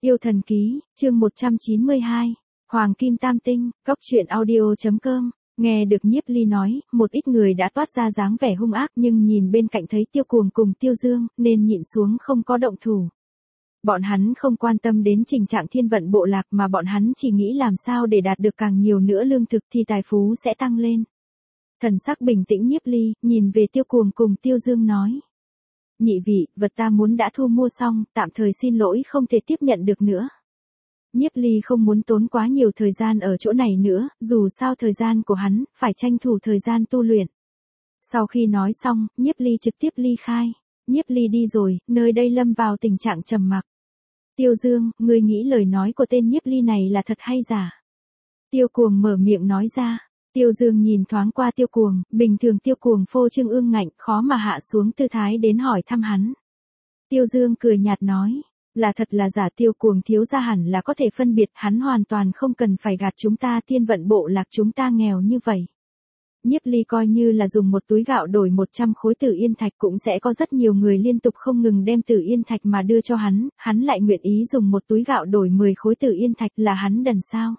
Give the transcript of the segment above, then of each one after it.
Yêu thần ký, chương 192. Hoàng Kim Tam Tinh, Cốc truyện audio.com. Nghe được Nhiếp Ly nói, một ít người đã toát ra dáng vẻ hung ác nhưng nhìn bên cạnh thấy Tiêu Cuồng cùng Tiêu Dương, nên nhịn xuống không có động thủ. Bọn hắn không quan tâm đến tình trạng thiên vận bộ lạc mà bọn hắn chỉ nghĩ làm sao để đạt được càng nhiều nữa lương thực thì tài phú sẽ tăng lên. Thần sắc bình tĩnh Nhiếp Ly, nhìn về Tiêu Cuồng cùng Tiêu Dương nói. Nhị vị, vật ta muốn đã thu mua xong, tạm thời xin lỗi không thể tiếp nhận được nữa. Nhiếp Ly không muốn tốn quá nhiều thời gian ở chỗ này nữa, dù sao thời gian của hắn, phải tranh thủ thời gian tu luyện. Sau khi nói xong, Nhiếp Ly trực tiếp ly khai. Nhiếp Ly đi rồi, nơi đây lâm vào tình trạng trầm mặc. Tiêu Dương, ngươi nghĩ lời nói của tên Nhiếp Ly này là thật hay giả? Tiêu Cuồng mở miệng nói ra. Tiêu Dương nhìn thoáng qua Tiêu Cuồng, bình thường Tiêu Cuồng phô trương ương ngạnh, khó mà hạ xuống tư thái đến hỏi thăm hắn. Tiêu Dương cười nhạt nói, là thật là giả. Tiêu Cuồng thiếu gia hẳn là có thể phân biệt, hắn hoàn toàn không cần phải gạt chúng ta, thiên vận bộ lạc chúng ta nghèo như vậy. Nhiếp Ly coi như là dùng một túi gạo đổi 100 khối Tử Yên Thạch cũng sẽ có rất nhiều người liên tục không ngừng đem Tử Yên Thạch mà đưa cho hắn lại nguyện ý dùng một túi gạo đổi 10 khối Tử Yên Thạch, là hắn đần sao?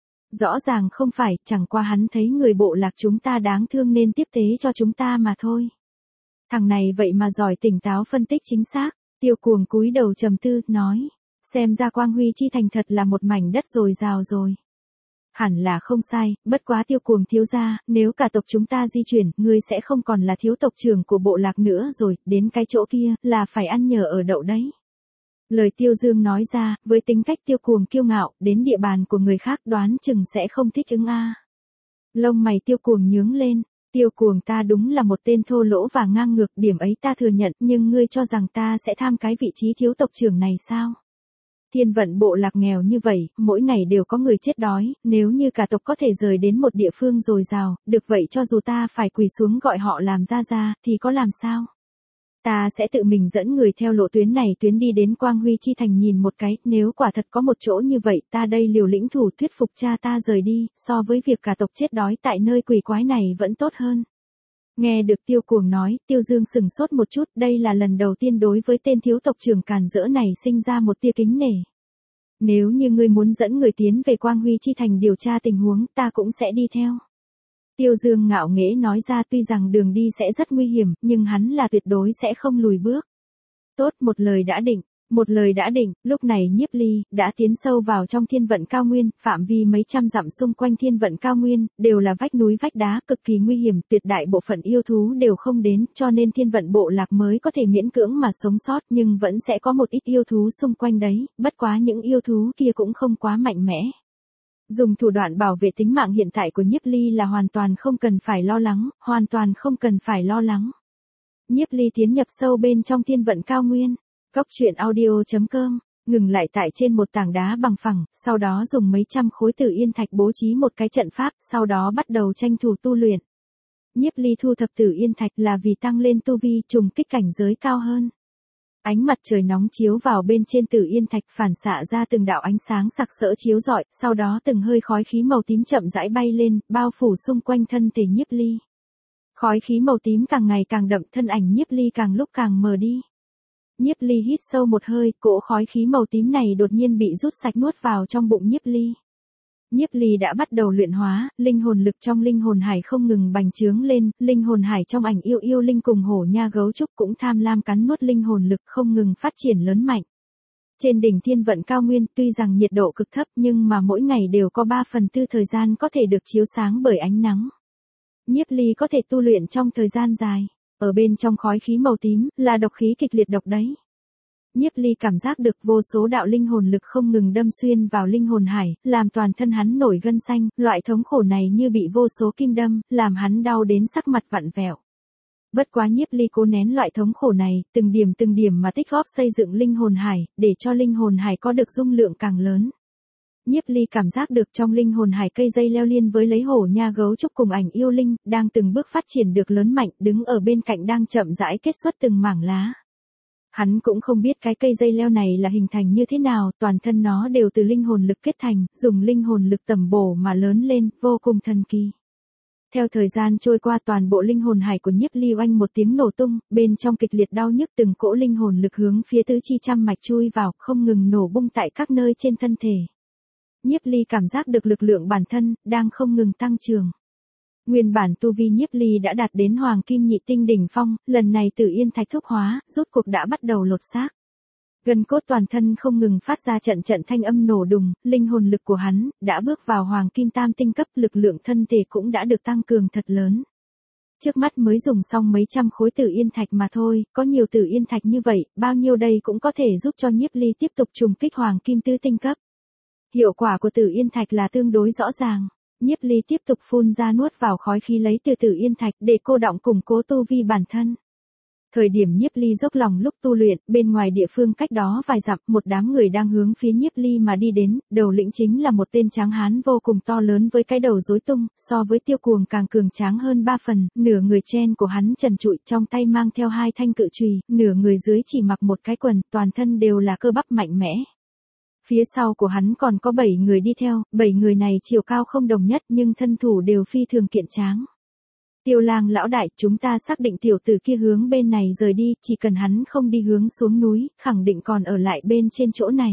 Rõ ràng không phải, chẳng qua hắn thấy người bộ lạc chúng ta đáng thương nên tiếp tế cho chúng ta mà thôi. Thằng này vậy mà giỏi tỉnh táo phân tích chính xác. Tiêu Cuồng cúi đầu trầm tư, nói, xem ra Quang Huy chi thành thật là một mảnh đất dồi dào rồi. Hẳn là không sai, bất quá Tiêu Cuồng thiếu gia, nếu cả tộc chúng ta di chuyển, ngươi sẽ không còn là thiếu tộc trưởng của bộ lạc nữa rồi, đến cái chỗ kia, là phải ăn nhờ ở đậu đấy. Lời Tiêu Dương nói ra, với tính cách Tiêu Cuồng kiêu ngạo, đến địa bàn của người khác đoán chừng sẽ không thích ứng a. Lông mày Tiêu Cuồng nhướng lên, Tiêu Cuồng ta đúng là một tên thô lỗ và ngang ngược, điểm ấy ta thừa nhận, nhưng ngươi cho rằng ta sẽ tham cái vị trí thiếu tộc trưởng này sao? Thiên vận bộ lạc nghèo như vậy, mỗi ngày đều có người chết đói, nếu như cả tộc có thể rời đến một địa phương dồi dào, được vậy cho dù ta phải quỳ xuống gọi họ làm ra, thì có làm sao? Ta sẽ tự mình dẫn người theo lộ tuyến này tuyến đi đến Quang Huy chi thành nhìn một cái, nếu quả thật có một chỗ như vậy, ta đây liều lĩnh thủ thuyết phục cha ta rời đi, so với việc cả tộc chết đói tại nơi quỷ quái này vẫn tốt hơn. Nghe được Tiêu Cuồng nói, Tiêu Dương sừng sốt một chút, đây là lần đầu tiên đối với tên thiếu tộc trưởng càn rỡ này sinh ra một tia kính nể. Nếu như ngươi muốn dẫn người tiến về Quang Huy chi thành điều tra tình huống, ta cũng sẽ đi theo. Tiêu Dương ngạo nghễ nói ra, tuy rằng đường đi sẽ rất nguy hiểm, nhưng hắn là tuyệt đối sẽ không lùi bước. Tốt, một lời đã định, lúc này Nhiếp Ly đã tiến sâu vào trong thiên vận cao nguyên, phạm vi mấy trăm dặm xung quanh thiên vận cao nguyên, đều là vách núi vách đá, cực kỳ nguy hiểm, tuyệt đại bộ phận yêu thú đều không đến, cho nên thiên vận bộ lạc mới có thể miễn cưỡng mà sống sót, nhưng vẫn sẽ có một ít yêu thú xung quanh đấy, bất quá những yêu thú kia cũng không quá mạnh mẽ. Dùng thủ đoạn bảo vệ tính mạng hiện tại của Nhiếp Ly là hoàn toàn không cần phải lo lắng. Nhiếp Ly tiến nhập sâu bên trong thiên vận cao nguyên. Cốc truyện audio.com, ngừng lại tại trên một tảng đá bằng phẳng, sau đó dùng mấy trăm khối Tử Yên Thạch bố trí một cái trận pháp, sau đó bắt đầu tranh thủ tu luyện. Nhiếp Ly thu thập Tử Yên Thạch là vì tăng lên tu vi, trùng kích cảnh giới cao hơn. Ánh mặt trời nóng chiếu vào bên trên Tử Yên Thạch, phản xạ ra từng đạo ánh sáng sặc sỡ chiếu rọi, sau đó từng hơi khói khí màu tím chậm rãi bay lên, bao phủ xung quanh thân thể Nhiếp Ly. Khói khí màu tím càng ngày càng đậm, thân ảnh Nhiếp Ly càng lúc càng mờ đi. Nhiếp Ly hít sâu một hơi, cỗ khói khí màu tím này đột nhiên bị rút sạch nuốt vào trong bụng Nhiếp Ly. Nhiếp Ly đã bắt đầu luyện hóa, linh hồn lực trong linh hồn hải không ngừng bành trướng lên, linh hồn hải trong ảnh yêu linh cùng hổ nha gấu trúc cũng tham lam cắn nuốt linh hồn lực không ngừng phát triển lớn mạnh. Trên đỉnh thiên vận cao nguyên, tuy rằng nhiệt độ cực thấp nhưng mà mỗi ngày đều có 3/4 thời gian có thể được chiếu sáng bởi ánh nắng. Nhiếp Ly có thể tu luyện trong thời gian dài. Ở bên trong khói khí màu tím, là độc khí kịch liệt độc đấy. Nhiếp Ly cảm giác được vô số đạo linh hồn lực không ngừng đâm xuyên vào linh hồn hải, làm toàn thân hắn nổi gân xanh, loại thống khổ này như bị vô số kim đâm, làm hắn đau đến sắc mặt vặn vẹo. Bất quá Nhiếp Ly cố nén loại thống khổ này, từng điểm mà tích góp xây dựng linh hồn hải, để cho linh hồn hải có được dung lượng càng lớn. Nhiếp Ly cảm giác được trong linh hồn hải cây dây leo liên với lấy hổ nha gấu trúc cùng ảnh yêu linh, đang từng bước phát triển được lớn mạnh, đứng ở bên cạnh đang chậm rãi kết xuất từng mảng lá. Hắn cũng không biết cái cây dây leo này là hình thành như thế nào, toàn thân nó đều từ linh hồn lực kết thành, dùng linh hồn lực tẩm bổ mà lớn lên, vô cùng thần kỳ. Theo thời gian trôi qua toàn bộ linh hồn hải của Nhiếp Ly oanh một tiếng nổ tung, bên trong kịch liệt đau nhức từng cỗ linh hồn lực hướng phía tứ chi trăm mạch chui vào, không ngừng nổ bung tại các nơi trên thân thể. Nhiếp Ly cảm giác được lực lượng bản thân, đang không ngừng tăng trưởng. Nguyên bản tu vi Nhiếp Ly đã đạt đến Hoàng Kim Nhị Tinh đỉnh phong, lần này Tử Yên Thạch thúc hóa, rốt cuộc đã bắt đầu lột xác. Gân cốt toàn thân không ngừng phát ra trận trận thanh âm nổ đùng, linh hồn lực của hắn đã bước vào Hoàng Kim Tam Tinh cấp, lực lượng thân thể cũng đã được tăng cường thật lớn. Trước mắt mới dùng xong mấy trăm khối Tử Yên Thạch mà thôi, có nhiều Tử Yên Thạch như vậy, bao nhiêu đây cũng có thể giúp cho Nhiếp Ly tiếp tục trùng kích Hoàng Kim Tứ Tinh cấp. Hiệu quả của Tử Yên Thạch là tương đối rõ ràng. Nhiếp Ly tiếp tục phun ra nuốt vào khói khí lấy từ Tử Yên Thạch để cô đọng củng cố tu vi bản thân. Thời điểm Nhiếp Ly dốc lòng lúc tu luyện, bên ngoài địa phương cách đó vài dặm, một đám người đang hướng phía Nhiếp Ly mà đi đến, đầu lĩnh chính là một tên tráng hán vô cùng to lớn với cái đầu rối tung, so với Tiêu Cuồng càng cường tráng hơn 3 phần, nửa người trên của hắn trần trụi, trong tay mang theo 2 thanh cự chùy, nửa người dưới chỉ mặc một cái quần, toàn thân đều là cơ bắp mạnh mẽ. Phía sau của hắn còn có 7 người đi theo, 7 người này chiều cao không đồng nhất nhưng thân thủ đều phi thường kiện tráng. Tiêu Lang lão đại, chúng ta xác định tiểu tử kia hướng bên này rời đi, chỉ cần hắn không đi hướng xuống núi, khẳng định còn ở lại bên trên chỗ này.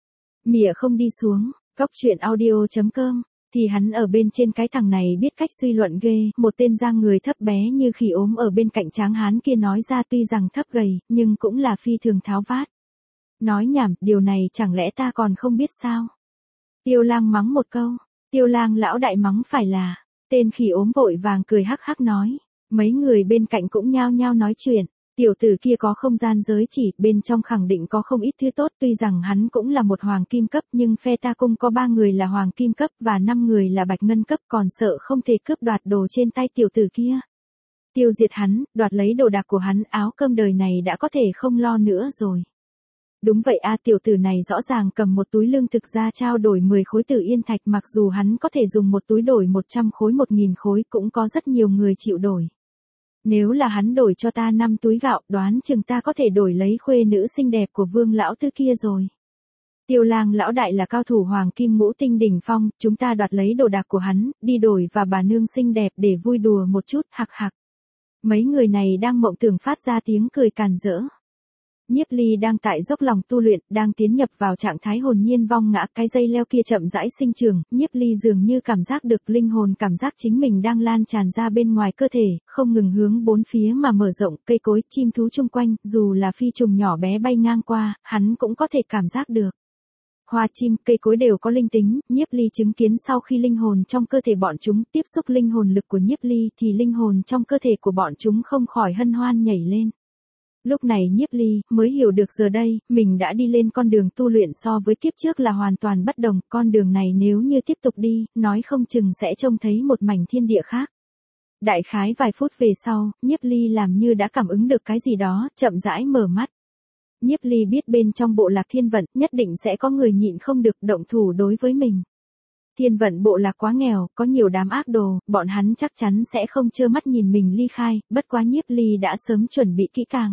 Mỉa không đi xuống, Cóc Truyện Audio.com, thì hắn ở bên trên, cái thằng này biết cách suy luận ghê, một tên dang người thấp bé như khỉ ốm ở bên cạnh tráng hán kia nói ra, tuy rằng thấp gầy, nhưng cũng là phi thường tháo vát. Nói nhảm, điều này chẳng lẽ ta còn không biết sao? Tiêu Lang mắng một câu, Tiêu Lang lão đại mắng phải là, tên khỉ ốm vội vàng cười hắc hắc nói, mấy người bên cạnh cũng nhao nhao nói chuyện, tiểu tử kia có không gian giới chỉ, bên trong khẳng định có không ít thứ tốt, tuy rằng hắn cũng là một hoàng kim cấp nhưng phe ta cung có 3 người là hoàng kim cấp và 5 người là bạch ngân cấp, còn sợ không thể cướp đoạt đồ trên tay tiểu tử kia. Tiêu diệt hắn, đoạt lấy đồ đạc của hắn, áo cơm đời này đã có thể không lo nữa rồi. Đúng vậy a, tiểu tử này rõ ràng cầm một túi lương thực ra trao đổi 10 khối Tử Yên Thạch, mặc dù hắn có thể dùng một túi đổi 100 khối 1000 khối, cũng có rất nhiều người chịu đổi. Nếu là hắn đổi cho ta 5 túi gạo, đoán chừng ta có thể đổi lấy khuê nữ xinh đẹp của Vương lão tứ kia rồi. Tiêu Lang lão đại là cao thủ Hoàng Kim Ngũ Tinh đỉnh phong, chúng ta đoạt lấy đồ đạc của hắn, đi đổi và bà nương xinh đẹp để vui đùa một chút, hạc hạc. Mấy người này đang mộng tưởng phát ra tiếng cười càn rỡ. Nhiếp Ly đang tại dốc lòng tu luyện, đang tiến nhập vào trạng thái hồn nhiên vong ngã, cái dây leo kia chậm rãi sinh trưởng, Nhiếp Ly dường như cảm giác được linh hồn, cảm giác chính mình đang lan tràn ra bên ngoài cơ thể, không ngừng hướng bốn phía mà mở rộng, cây cối, chim thú chung quanh, dù là phi trùng nhỏ bé bay ngang qua, hắn cũng có thể cảm giác được. Hoa chim, cây cối đều có linh tính, Nhiếp Ly chứng kiến sau khi linh hồn trong cơ thể bọn chúng tiếp xúc linh hồn lực của Nhiếp Ly thì linh hồn trong cơ thể của bọn chúng không khỏi hân hoan nhảy lên. Lúc này Nhiếp Ly mới hiểu được giờ đây, mình đã đi lên con đường tu luyện so với kiếp trước là hoàn toàn bất đồng, con đường này nếu như tiếp tục đi, nói không chừng sẽ trông thấy một mảnh thiên địa khác. Đại khái vài phút về sau, Nhiếp Ly làm như đã cảm ứng được cái gì đó, chậm rãi mở mắt. Nhiếp Ly biết bên trong bộ lạc Thiên Vận, nhất định sẽ có người nhịn không được động thủ đối với mình. Thiên Vận bộ lạc quá nghèo, có nhiều đám ác đồ, bọn hắn chắc chắn sẽ không trơ mắt nhìn mình ly khai, bất quá Nhiếp Ly đã sớm chuẩn bị kỹ càng.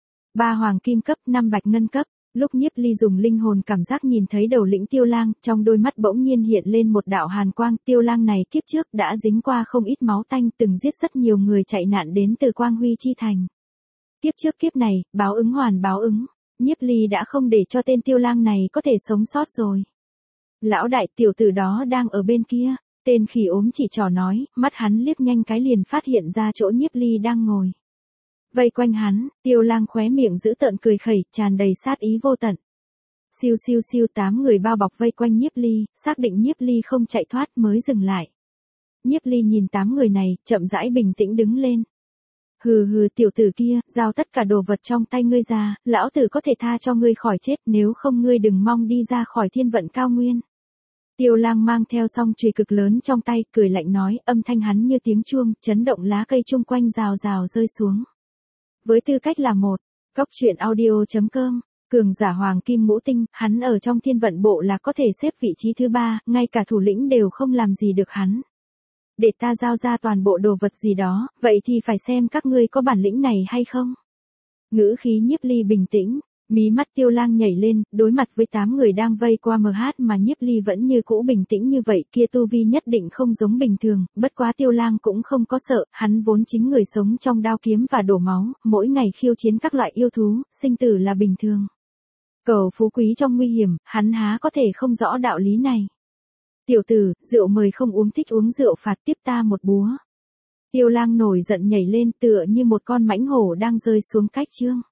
3 hoàng kim cấp, 5 bạch ngân cấp, lúc Nhiếp Ly dùng linh hồn cảm giác nhìn thấy đầu lĩnh Tiêu Lang, trong đôi mắt bỗng nhiên hiện lên một đạo hàn quang, Tiêu Lang này kiếp trước đã dính qua không ít máu tanh, từng giết rất nhiều người chạy nạn đến từ Quang Huy Chi Thành. Kiếp trước kiếp này, báo ứng hoàn báo ứng, Nhiếp Ly đã không để cho tên Tiêu Lang này có thể sống sót rồi. Lão đại, tiểu tử đó đang ở bên kia, tên khỉ ốm chỉ trỏ nói, mắt hắn liếc nhanh cái liền phát hiện ra chỗ Nhiếp Ly đang ngồi. Vây quanh hắn, Tiêu Lang khóe miệng giữ tợn cười khẩy, tràn đầy sát ý vô tận. Siêu siêu siêu, 8 người bao bọc vây quanh Nhiếp Ly, xác định Nhiếp Ly không chạy thoát mới dừng lại. Nhiếp Ly nhìn 8 người này, chậm rãi bình tĩnh đứng lên. Hừ hừ, tiểu tử kia, giao tất cả đồ vật trong tay ngươi ra, lão tử có thể tha cho ngươi khỏi chết, nếu không ngươi đừng mong đi ra khỏi Thiên Vận cao nguyên. Tiêu Lang mang theo song chùy cực lớn trong tay, cười lạnh nói, âm thanh hắn như tiếng chuông, chấn động lá cây chung quanh rào rào rơi xuống. Với tư cách là một, Cóc Truyện Audio.com, cường giả Hoàng Kim Ngũ Tinh, hắn ở trong Thiên Vận bộ là có thể xếp vị trí thứ 3, ngay cả thủ lĩnh đều không làm gì được hắn. Để ta giao ra toàn bộ đồ vật gì đó, vậy thì phải xem các ngươi có bản lĩnh này hay không. Ngữ khí Nhiếp Ly bình tĩnh, Mí mắt Tiêu Lang nhảy lên, đối mặt với 8 người đang vây qua MH mà Nhiếp Ly vẫn như cũ bình tĩnh như vậy, kia tu vi nhất định không giống bình thường, bất quá Tiêu Lang cũng không có sợ, hắn vốn chính người sống trong đao kiếm và đổ máu, mỗi ngày khiêu chiến các loại yêu thú, sinh tử là bình thường. Cầu phú quý trong nguy hiểm, hắn há có thể không rõ đạo lý này. Tiểu tử, rượu mời không uống, thích uống rượu phạt tiếp ta một búa. Tiêu Lang nổi giận nhảy lên tựa như một con mãnh hổ đang rơi xuống cách chương.